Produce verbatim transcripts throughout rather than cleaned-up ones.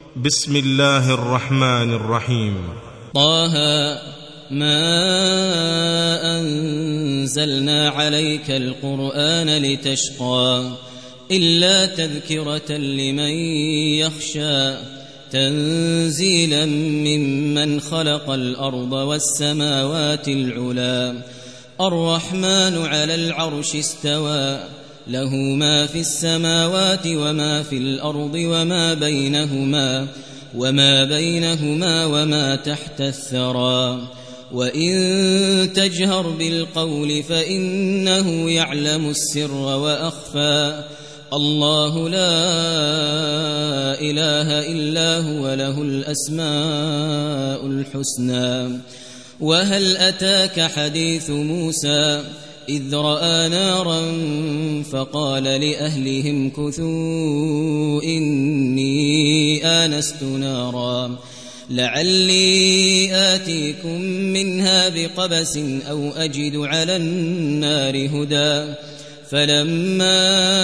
بسم الله الرحمن الرحيم. طه ما أنزلنا عليك القرآن لتشقى إلا تذكرة لمن يخشى تنزيلا ممن خلق الأرض والسماوات العلا الرحمن على العرش استوى له ما في السماوات وما في الأرض وما بينهما وما بينهما وما تحت الثرى وإن تجهر بالقول فإنه يعلم السر وأخفى الله لا إله إلا هو له الأسماء الحسنى. وهل أتاك حديث موسى إذ رأى نارا فقال لأهلهم كثوا إني آنست نارا لعلي آتيكم منها بقبس أو أجد على النار هدى فلما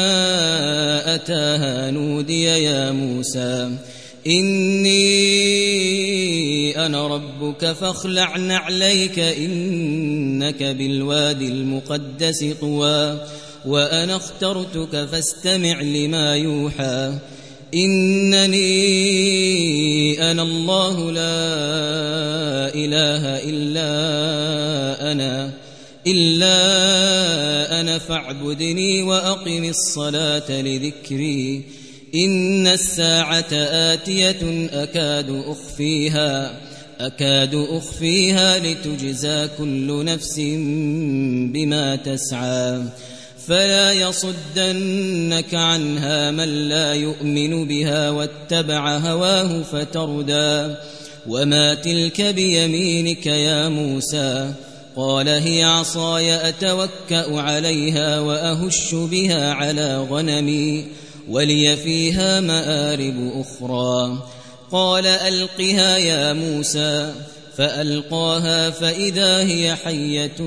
أتاها نودي يا موسى إني أنا ربك فاخلع نعليك إنك بالوادي المقدس طوى وأنا اخترتك فاستمع لما يوحى إنني أنا الله لا إله إلا أنا إلا أنا فاعبدني وأقم الصلاة لذكري إن الساعة آتية أكاد أخفيها أكاد أخفيها لتجزى كل نفس بما تسعى فلا يصدنك عنها من لا يؤمن بها واتبع هواه فتردى وما تلك بيمينك يا موسى قال هي عصاي أتوكأ عليها وأهش بها على غنمي ولي فيها مآرب أخرى قال ألقها يا موسى فألقاها فإذا هي حية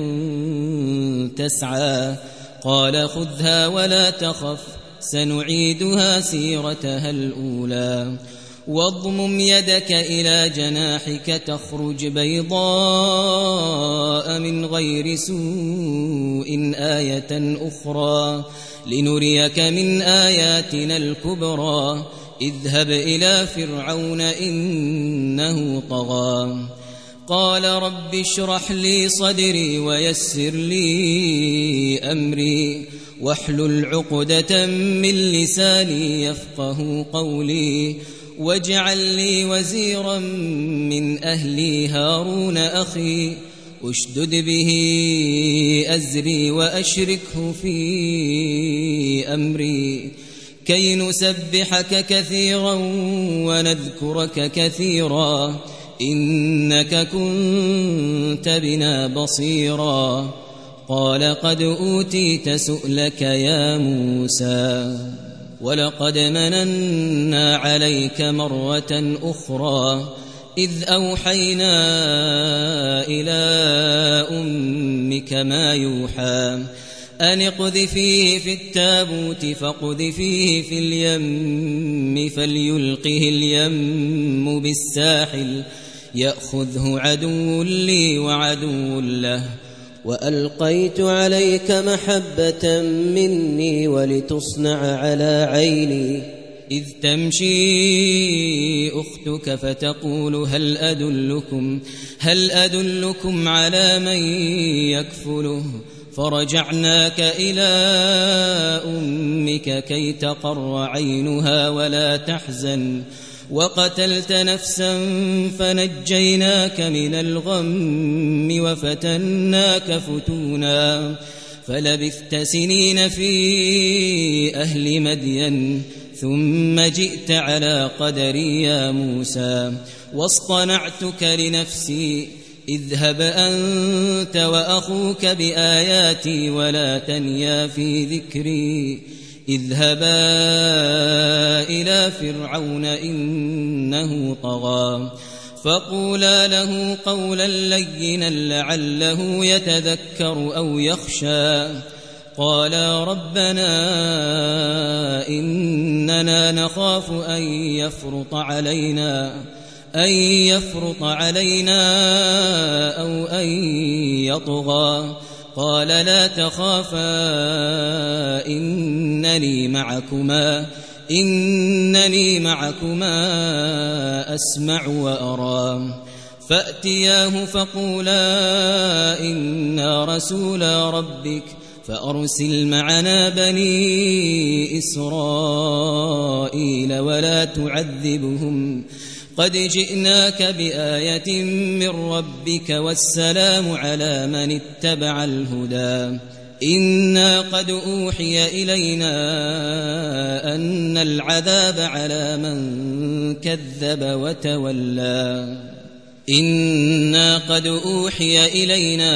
تسعى قال خذها ولا تخف سنعيدها سيرتها الأولى واضمم يدك إلى جناحك تخرج بيضاء من غير سوء آية أخرى لنريك من آياتنا الكبرى اذهب إلى فرعون إنه طغى قال رب اشرح لي صدري ويسر لي أمري واحلل عقدة من لساني يفقه قولي واجعل لي وزيرا من أهلي هارون أخي أشدد به أزري وأشركه في أمري كي نسبحك كثيرا ونذكرك كثيرا إنك كنت بنا بصيرا قال قد أوتيت سؤلك يا موسى ولقد مننا عليك مرة أخرى إذ أوحينا إلى أمك ما يوحى أن اقذفيه في التابوت فاقذفيه في اليم فليلقه اليم بالساحل يأخذه عدو لي وعدو له وألقيت عليك محبة مني ولتصنع على عيني إذ تمشي أختك فتقول هل أدلكم هل أدلكم على من يكفله فرجعناك إلى أمك كي تقر عينها ولا تحزن وقتلت نفسا فنجيناك من الغم وفتناك فتونا فلبثت سنين في أهل مدين ثم جئت على قدري يا موسى واصطنعتك لنفسي اذهب أنت وأخوك بآياتي ولا تنيا في ذكري اذهبا إلى فرعون إنه طغى فقولا له قولا لينا لعله يتذكر أو يخشى قالا ربنا إننا نخاف أن يفرط علينا أن يفرط علينا أو أن يطغى قال لا تخافا إنني معكما إنني معكما أسمع وأرى فأتياه فقولا إنا رسولا ربك فأرسل معنا بني إسرائيل ولا تعذبهم قد جئناك بآية من ربك والسلام على من اتبع الهدى إنا قد أوحي إلينا أن العذاب على من كذب وتولى إنا قد أوحي إلينا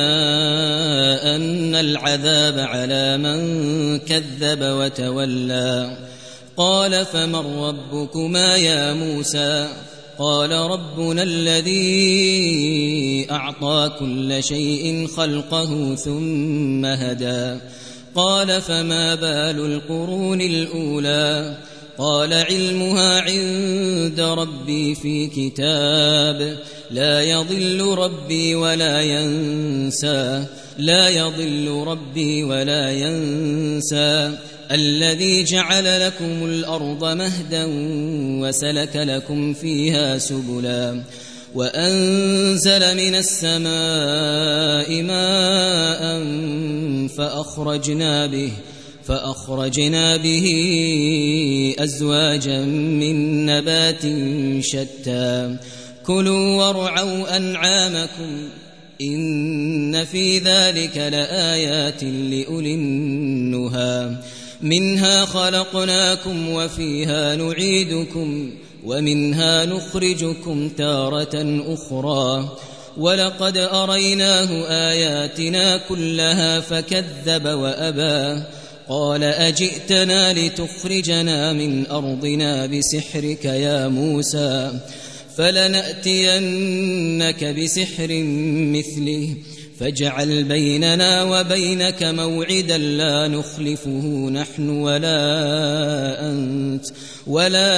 أن العذاب على من كذب وتولى قال فمن ربكما يا موسى قال ربنا الذي أعطى كل شيء خلقه ثم هدى قال فما بال القرون الأولى قال علمها عند ربي في كتاب لا يضل ربي ولا ينسى لا يضل ربي ولا ينسى الذي جعل لكم الأرض مهدا وسلك لكم فيها سبلا وأنزل من السماء ماء فأخرجنا به فأخرجنا به أزواجا من نبات شتى كلوا وارعوا أنعامكم إن في ذلك لآيات لأولي النهى منها خلقناكم وفيها نعيدكم ومنها نخرجكم تارة أخرى ولقد أريناه آياتنا كلها فكذب وأبى قال أجئتنا لتخرجنا من أرضنا بسحرك يا موسى فلنأتينك بسحر مثله فاجعل بيننا وبينك موعدا لا نخلفه نحن ولا أنت ولا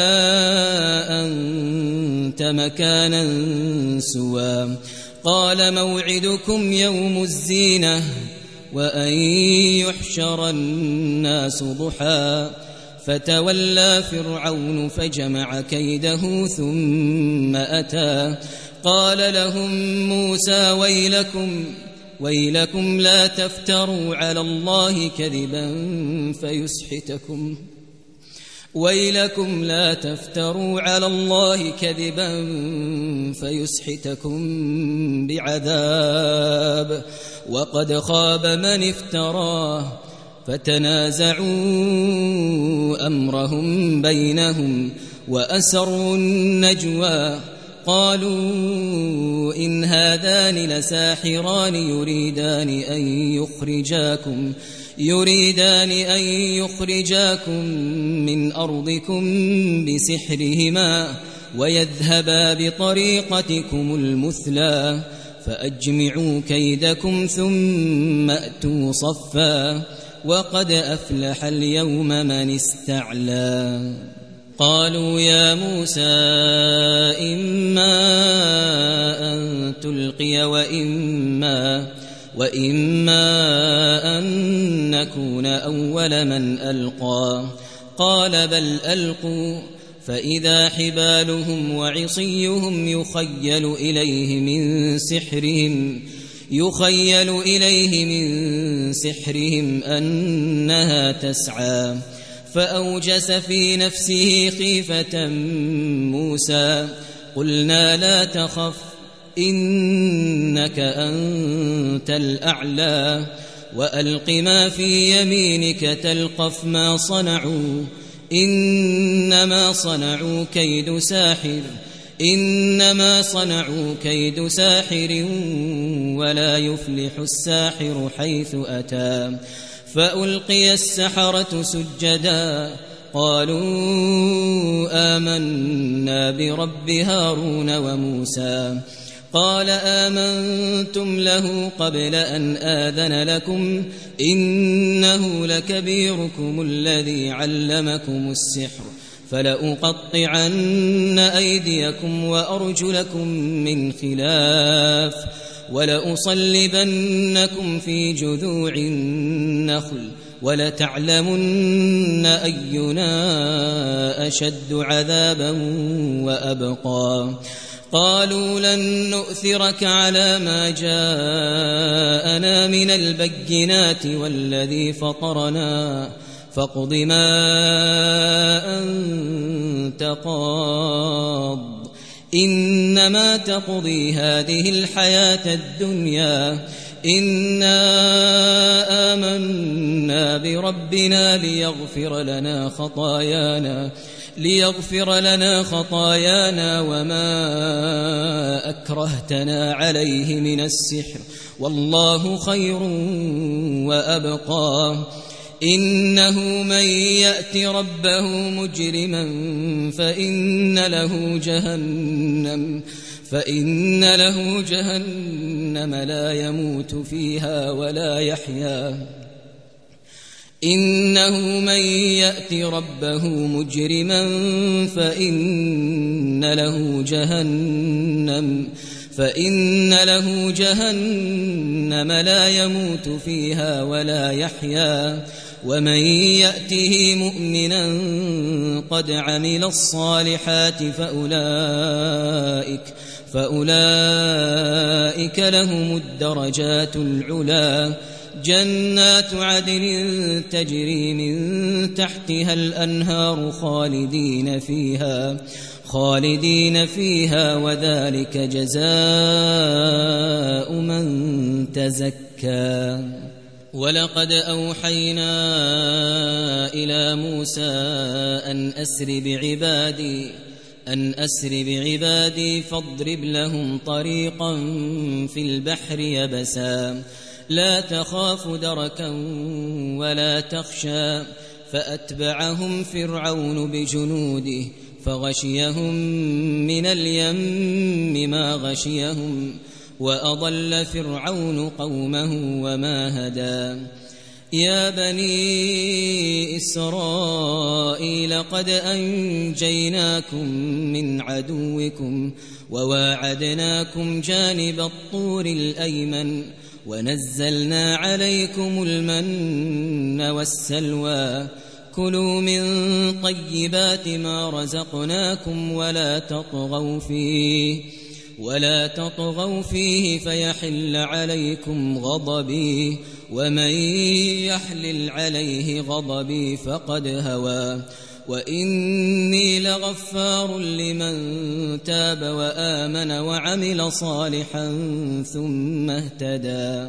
أنت مكانا سوى قال موعدكم يوم الزينة وأن يحشر الناس ضحى فتولى فرعون فجمع كيده ثم أتى قال لهم موسى ويلكم ويلكم لا تفتروا على الله كذبا فيسحتكم ويلكم لا تفتروا على الله كذبا فيسحتكم بعذاب وقد خاب من افتراه فتنازعوا أمرهم بينهم وأسروا النجوى قالوا إن هذان لساحران يريدان أن يخرجاكم يريدان أن يخرجاكم من أرضكم بسحرهما ويذهبا بطريقتكم المثلى فأجمعوا كيدكم ثم أتوا صفا وقد أفلح اليوم من استعلى قالوا يا موسى إما أن تلقي وإما وإما أن نكون أول من ألقى قال بل ألقوا فإذا حبالهم وعصيهم يخيل إليه من سحرهم يخيل إليه من سحرهم أنها تسعى فأوجس في نفسه خيفة موسى قلنا لا تخف إنك أنت الأعلى وألق ما في يمينك تلقف ما صنعوا إنما صنعوا كيد ساحر إنما صنعوا كيد ساحر ولا يفلح الساحر حيث أتى فألقي السحرة سجدا قالوا آمنا برب هارون وموسى قال آمنتم له قبل أن آذن لكم إنه لكبيركم الذي علمكم السحر فلأقطعن أيديكم وأرجلكم من خلاف ولأصلبنكم في جذوع النخل ولتعلمن أينا أشد عذابا وأبقى قالوا لن نؤثرك على ما جاءنا من البينات والذي فطرنا فاقض ما أنت قاض إنما تقضي هذه الحياة الدنيا إنا آمنا بربنا ليغفر لنا خطايانا ليغفر لنا خطايانا وما أكرهتنا عليه من السحر والله خير وأبقى إنه من يأت ربه مجرما فإن له جهنم فإن له جهنم لا يموت فيها ولا يحيا إنه من يأت ربه مجرما فإن له جهنم فإن له جهنم لا يموت فيها ولا يحيا ومن يأته مؤمنا قد عمل الصالحات فأولئك فأولئك لهم الدرجات العلا جنات عدن تجري من تحتها الأنهار خالدين فيها خالدين فيها وذلك جزاء من تزكى ولقد أوحينا إلى موسى أن أسر بعبادي أن أسر بعبادي فاضرب لهم طريقا في البحر يبسا لا تخاف دركا ولا تخشى فأتبعهم فرعون بجنوده فغشيهم من اليم ما غشيهم وأضل فرعون قومه وما هدى يا بني إسرائيل قد أنجيناكم من عدوكم وواعدناكم جانب الطور الأيمن ونزلنا عليكم المن والسلوى كلوا من طيبات ما رزقناكم ولا تطغوا فيه ولا تطغوا فيه فيحل عليكم غضبي ومن يحلل عليه غضبي فقد هوى وإني لغفار لمن تاب وآمن وعمل صالحا ثم اهتدى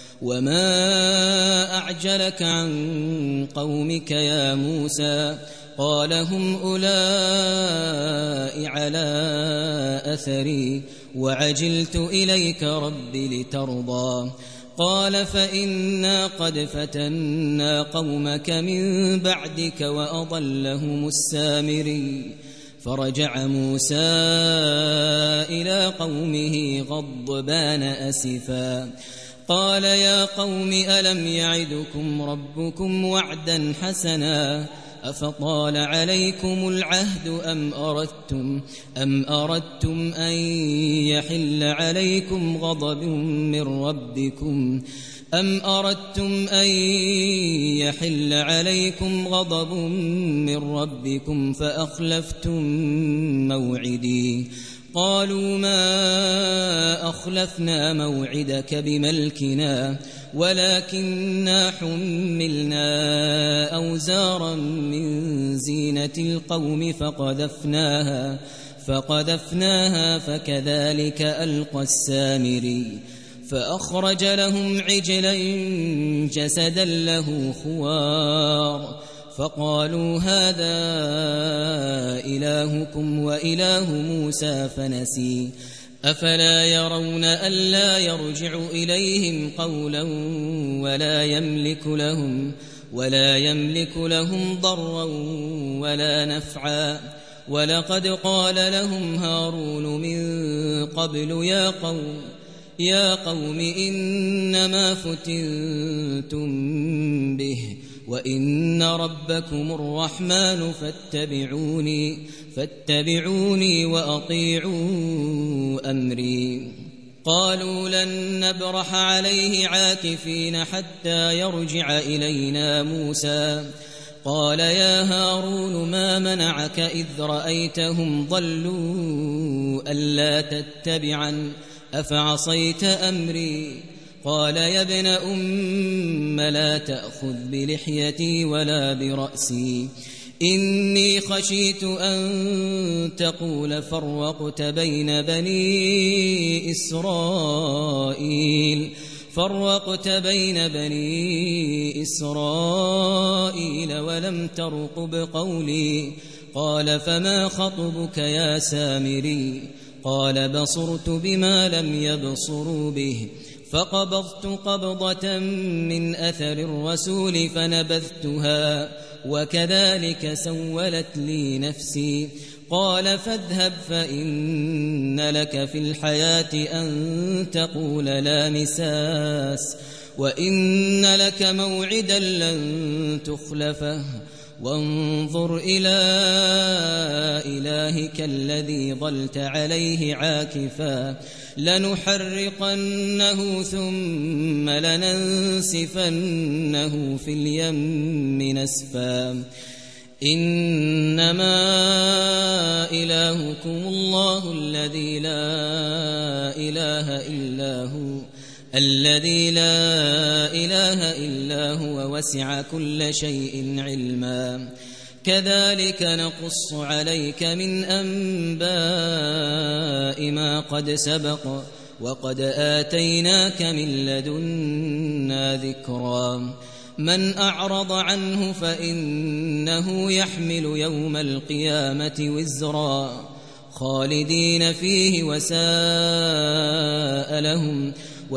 وما أعجلك عن قومك يا موسى قال هم أولئك على أثري وعجلت إليك رب لترضى قال فإنا قد فتنا قومك من بعدك وأضلهم السامري فرجع موسى إلى قومه غضبان أسفا قال يا قوم ألم يعدكم ربكم وعدا حسنا أفطال عليكم العهد أم أردتم أم أردتم أن يحل عليكم غضب من ربكم أم أردتم أن يحل عليكم غضب من ربكم فأخلفتم موعدي قالوا ما أخلفنا موعدك بملكنا ولكننا حملنا أوزارا من زينة القوم فقذفناها فقذفناها فكذلك ألقى السامري فأخرج لهم عجلا جسدا له خوار فقالوا هذا إلهكم وإله موسى فنسي أفلا يرون ألا يرجع إليهم قولا ولا يملك لهم ولا يملك لهم ضرا ولا نفعا ولقد قال لهم هارون من قبل يا قوم يا قوم إنما فتنتم به وإن ربكم الرحمن فاتبعوني فاتبعوني وأطيعوا أمري. قالوا لن نبرح عليه عاكفين حتى يرجع إلينا موسى. قال يا هارون ما منعك إذ رأيتهم ضلوا ألا تتبعن أفعصيت أمري. قال يا ابن أم لا تأخذ بلحيتي ولا برأسي إني خشيت أن تقول فرقت بين بني إسرائيل فرقت بين بني إسرائيل ولم ترقب قولي. قال فما خطبك يا سامري؟ قال بصرت بما لم يبصروا به فقبضت قبضة من أثر الرسول فنبذتها وكذلك سولت لي نفسي. قال فاذهب فإن لك في الحياة أن تقول لا مساس وإن لك موعدا لن تخلفه وانظر إلى إلهك الذي ظلت عليه عاكفا لنحرقنه ثم لننسفنه في اليم نسفا. إنما إلهكم الله الذي لا إله إلا هو الذي لا إله إلا هو وسع كل شيء علما. كذلك نقص عليك من أنباء ما قد سبق وقد آتيناك من لدنا ذكرا. من أعرض عنه فإنه يحمل يوم القيامة وزرا خالدين فيه وساء لهم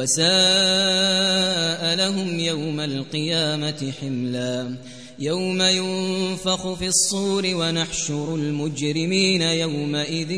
وساء لهم يوم القيامة حملا. يوم ينفخ في الصور ونحشر المجرمين يومئذ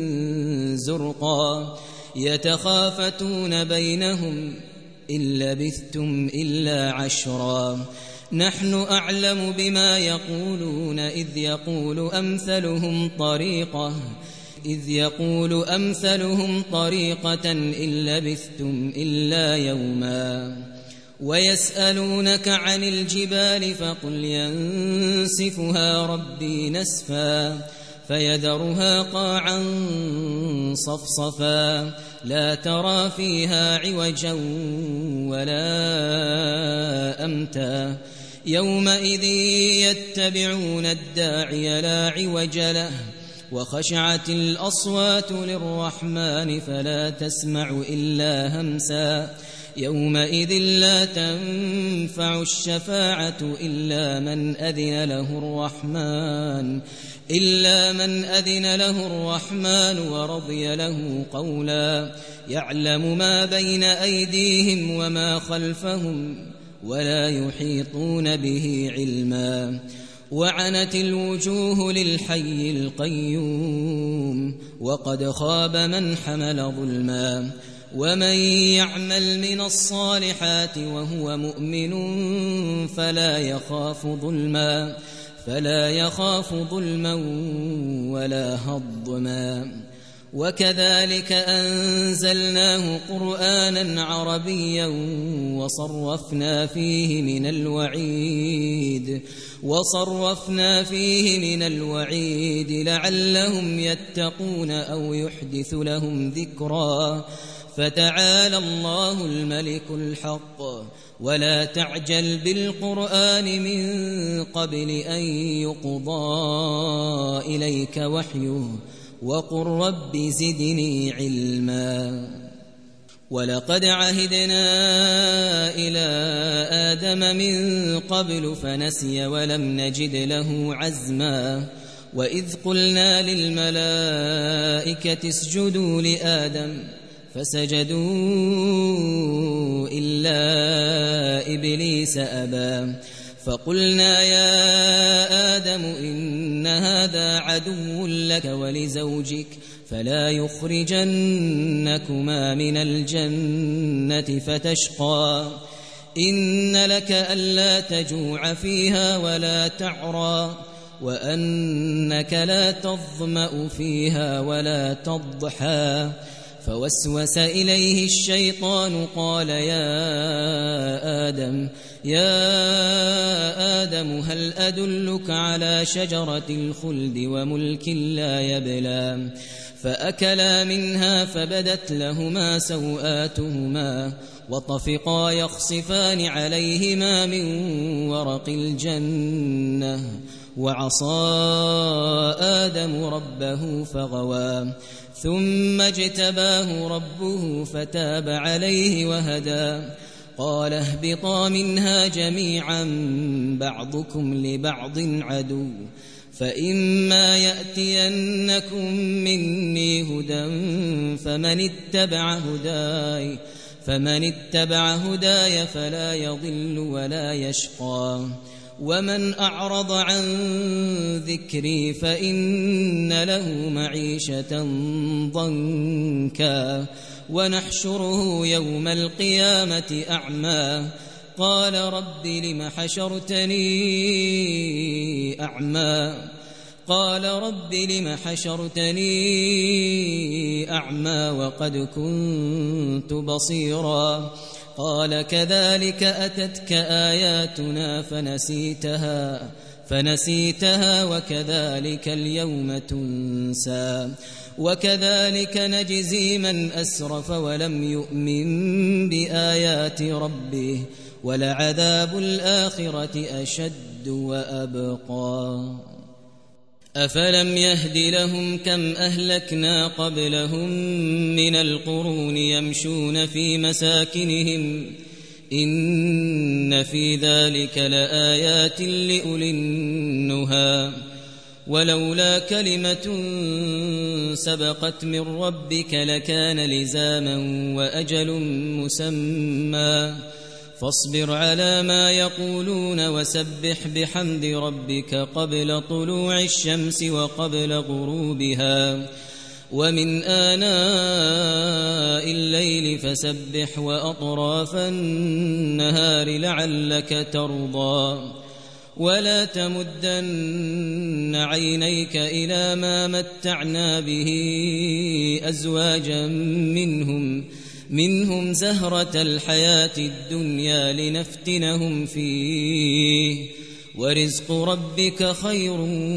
زرقا يتخافتون بينهم إن لبثتم إلا عشرا. نحن أعلم بما يقولون إذ يقول أمثلهم طريقة إذ يقول أمثلهم طريقة إن لبثتم إلا يوما. ويسألونك عن الجبال فقل ينسفها ربي نسفا فيذرها قاعا صفصفا لا ترى فيها عوجا ولا أمتا. يومئذ يتبعون الداعي لا عوج له وخشعت الأصوات للرحمن فلا تسمع إلا همسا. يومئذ لا تنفع الشفاعة إلا من أذن له الرحمن إلا من أذن له الرحمن ورضي له قولا. يعلم ما بين أيديهم وما خلفهم ولا يحيطون به علما. وعنت الوجوه للحي القيوم وقد خاب من حمل ظلما. ومن يعمل من الصالحات وهو مؤمن فلا يخاف ظلما فلا يخاف ظلما ولا هضما. وكذلك أنزلناه قرآنا عربيا وصرفنا فيه من الوعيد وصرفنا فيه من الوعيد لعلهم يتقون أو يحدث لهم ذكرا. فتعالى الله الملك الحق ولا تعجل بالقرآن من قبل أن يقضى إليك وحيه وقل رب زدني علما. ولقد عهدنا إلى آدم من قبل فنسي ولم نجد له عزما. وإذ قلنا للملائكة اسجدوا لآدم فسجدوا إلا إبليس أبى فقلنا يا آدم إن هذا عدو لك ولزوجك فلا يخرجنكما من الجنة فتشقى إن لك ألا تجوع فيها ولا تعرى وأنك لا تظمأ فيها ولا تضحى فوسوس إليه الشيطان قال يا آدم يا آدم هل أدلك على شجرة الخلد وملك لا يبلى فأكلا منها فبدت لهما سوآتهما وطفقا يخصفان عليهما من ورق الجنة وعصى آدم ربه فغوى ثم اجتباه ربه فتاب عليه وهدى قال اهبطا منها جميعا بعضكم لبعض عدو فإما يأتينكم مني هدى فمن اتبع هداي فمن اتبع هداي فلا يضل ولا يشقى ومن أعرض عن ذكري فإن له معيشة ضنكا ونحشره يوم القيامة أعمى قال رب لم حشرتني أعمى قال رب لم حشرتني أعمى وقد كنت بصيرا قال كذلك أتتك آياتنا فنسيتها فنسيتها وكذلك اليوم تنسى وكذلك نجزي من أسرف ولم يؤمن بآيات ربه ولعذاب الآخرة أشد وأبقى أفلم يهد لهم كم أهلكنا قبلهم من القرون يمشون في مساكنهم إن في ذلك لآيات لأولي النهى ولولا كلمة سبقت من ربك لكان لزاما وأجل مسمى فاصبر على ما يقولون وسبح بحمد ربك قبل طلوع الشمس وقبل غروبها ومن آناء الليل فسبح وأطراف النهار لعلك ترضى ولا تمدن عينيك إلى ما متعنا به أزواجا منهم منهم زهرة الحياة الدنيا لنفتنهم فيه ورزق ربك خير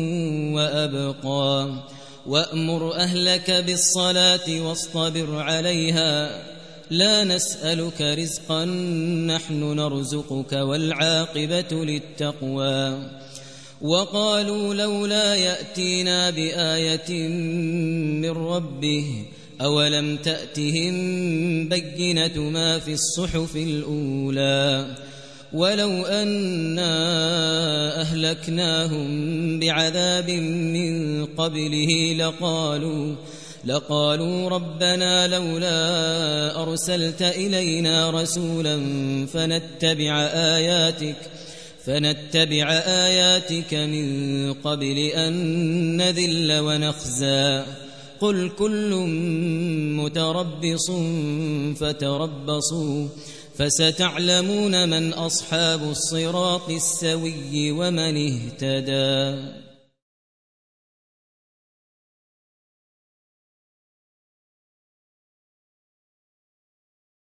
وأبقى وأمر أهلك بالصلاة واصطبر عليها لا نسألك رزقا نحن نرزقك والعاقبة للتقوى وقالوا لولا يأتينا بآية من ربه أولم تأتهم بينة ما في الصحف الأولى ولو أنا أهلكناهم بعذاب من قبله لقالوا لقالوا ربنا لولا أرسلت إلينا رسولا فنتبع آياتك فنتبع آياتك من قبل أن نذل ونخزى قل كل متربص فتربصوا فستعلمون من أصحاب الصراط السوي ومن اهتدى.